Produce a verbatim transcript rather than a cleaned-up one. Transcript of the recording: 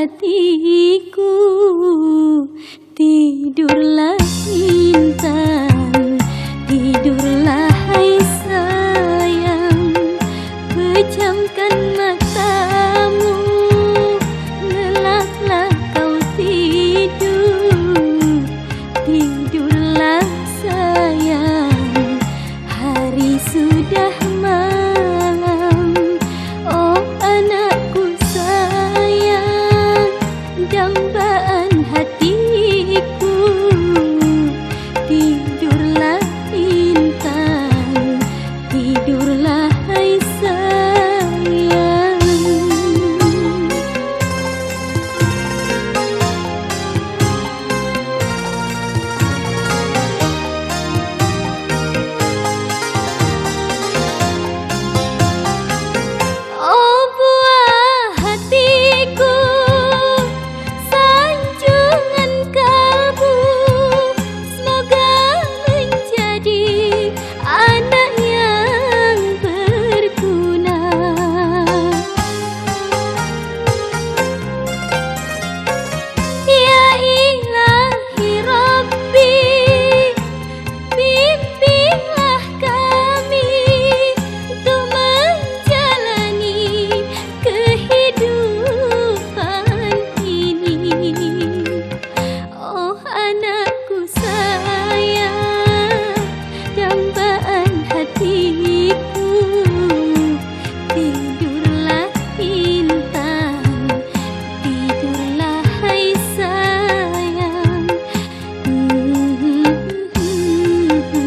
hatiku, tidurlah intan, tidurlah hai sayang, pejamkan matamu, lelaplah kau tidur, tidurlah sayang, hari sudah malam. Oh anakku sayang, dambaan hatiku, tidurlah intan, tidurlah hai sayang. Oh buah hatiku, sanjungan kalbu, semoga menjadi anak yang berguna. Ya ilahi Rabbi, bimbinglah kami untuk menjalani kehidupan ini. Oh anakku sayang, dambaan hatiku, tidurlah intan, tidurlah hai sayang.